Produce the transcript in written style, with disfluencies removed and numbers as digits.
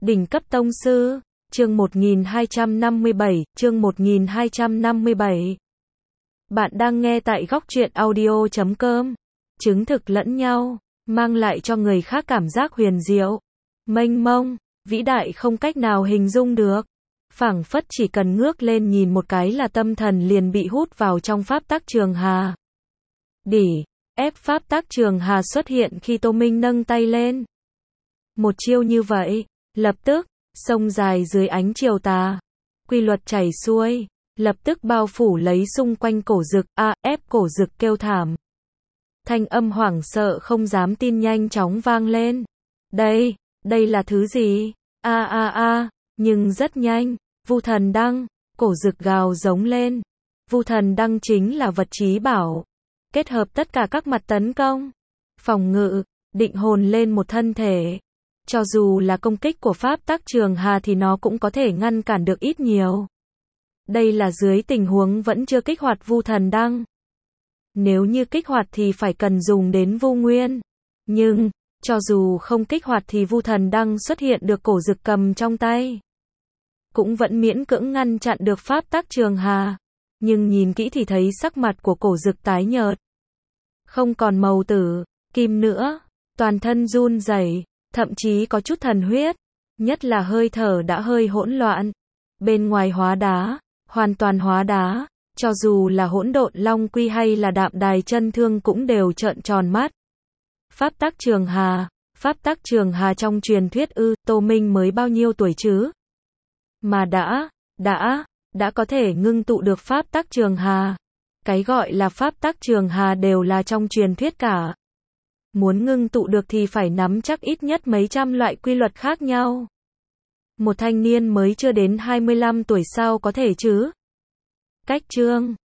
Đỉnh cấp tông sư, chương 1257, chương 1257. Bạn đang nghe tại góc truyện audio.com. Chứng thực lẫn nhau, mang lại cho người khác cảm giác huyền diệu, mênh mông, vĩ đại không cách nào hình dung được. Phảng phất chỉ cần ngước lên nhìn một cái là tâm thần liền bị hút vào trong pháp tắc trường hà. Ép pháp tắc trường hà xuất hiện khi Tô Minh nâng tay lên. Một chiêu như vậy, lập tức, sông dài dưới ánh chiều tà. Quy luật chảy xuôi, lập tức bao phủ lấy xung quanh cổ dực, ép cổ dực kêu thảm. Thanh âm hoảng sợ không dám tin nhanh chóng vang lên. Đây là thứ gì? Nhưng rất nhanh, Vu Thần Đăng, cổ dực gào giống lên. Vu Thần Đăng chính là vật trí bảo, kết hợp tất cả các mặt tấn công, phòng ngự, định hồn lên một thân thể. Cho dù là công kích của pháp tắc trường hà thì nó cũng có thể ngăn cản được ít nhiều. Đây là dưới tình huống vẫn chưa kích hoạt Vu Thần Đăng. Nếu như kích hoạt thì phải cần dùng đến Vu Nguyên. Nhưng, cho dù không kích hoạt thì Vu Thần Đăng xuất hiện được cổ dực cầm trong tay, cũng vẫn miễn cưỡng ngăn chặn được pháp tắc trường hà. Nhưng nhìn kỹ thì thấy sắc mặt của cổ dực tái nhợt, không còn màu tử, kim nữa, toàn thân run rẩy, thậm chí có chút thần huyết, nhất là hơi thở đã hơi hỗn loạn. Bên ngoài hóa đá, hoàn toàn hóa đá, cho dù là hỗn độn long quy hay là đạm đài chân thương cũng đều trợn tròn mắt. Pháp tắc trường hà trong truyền thuyết Tô Minh mới bao nhiêu tuổi chứ? Mà đã có thể ngưng tụ được pháp tắc trường hà. Cái gọi là pháp tắc trường hà đều là trong truyền thuyết cả. Muốn ngưng tụ được thì phải nắm chắc ít nhất mấy trăm loại quy luật khác nhau. Một thanh niên mới chưa đến 25 tuổi sao có thể chứ? Cách chương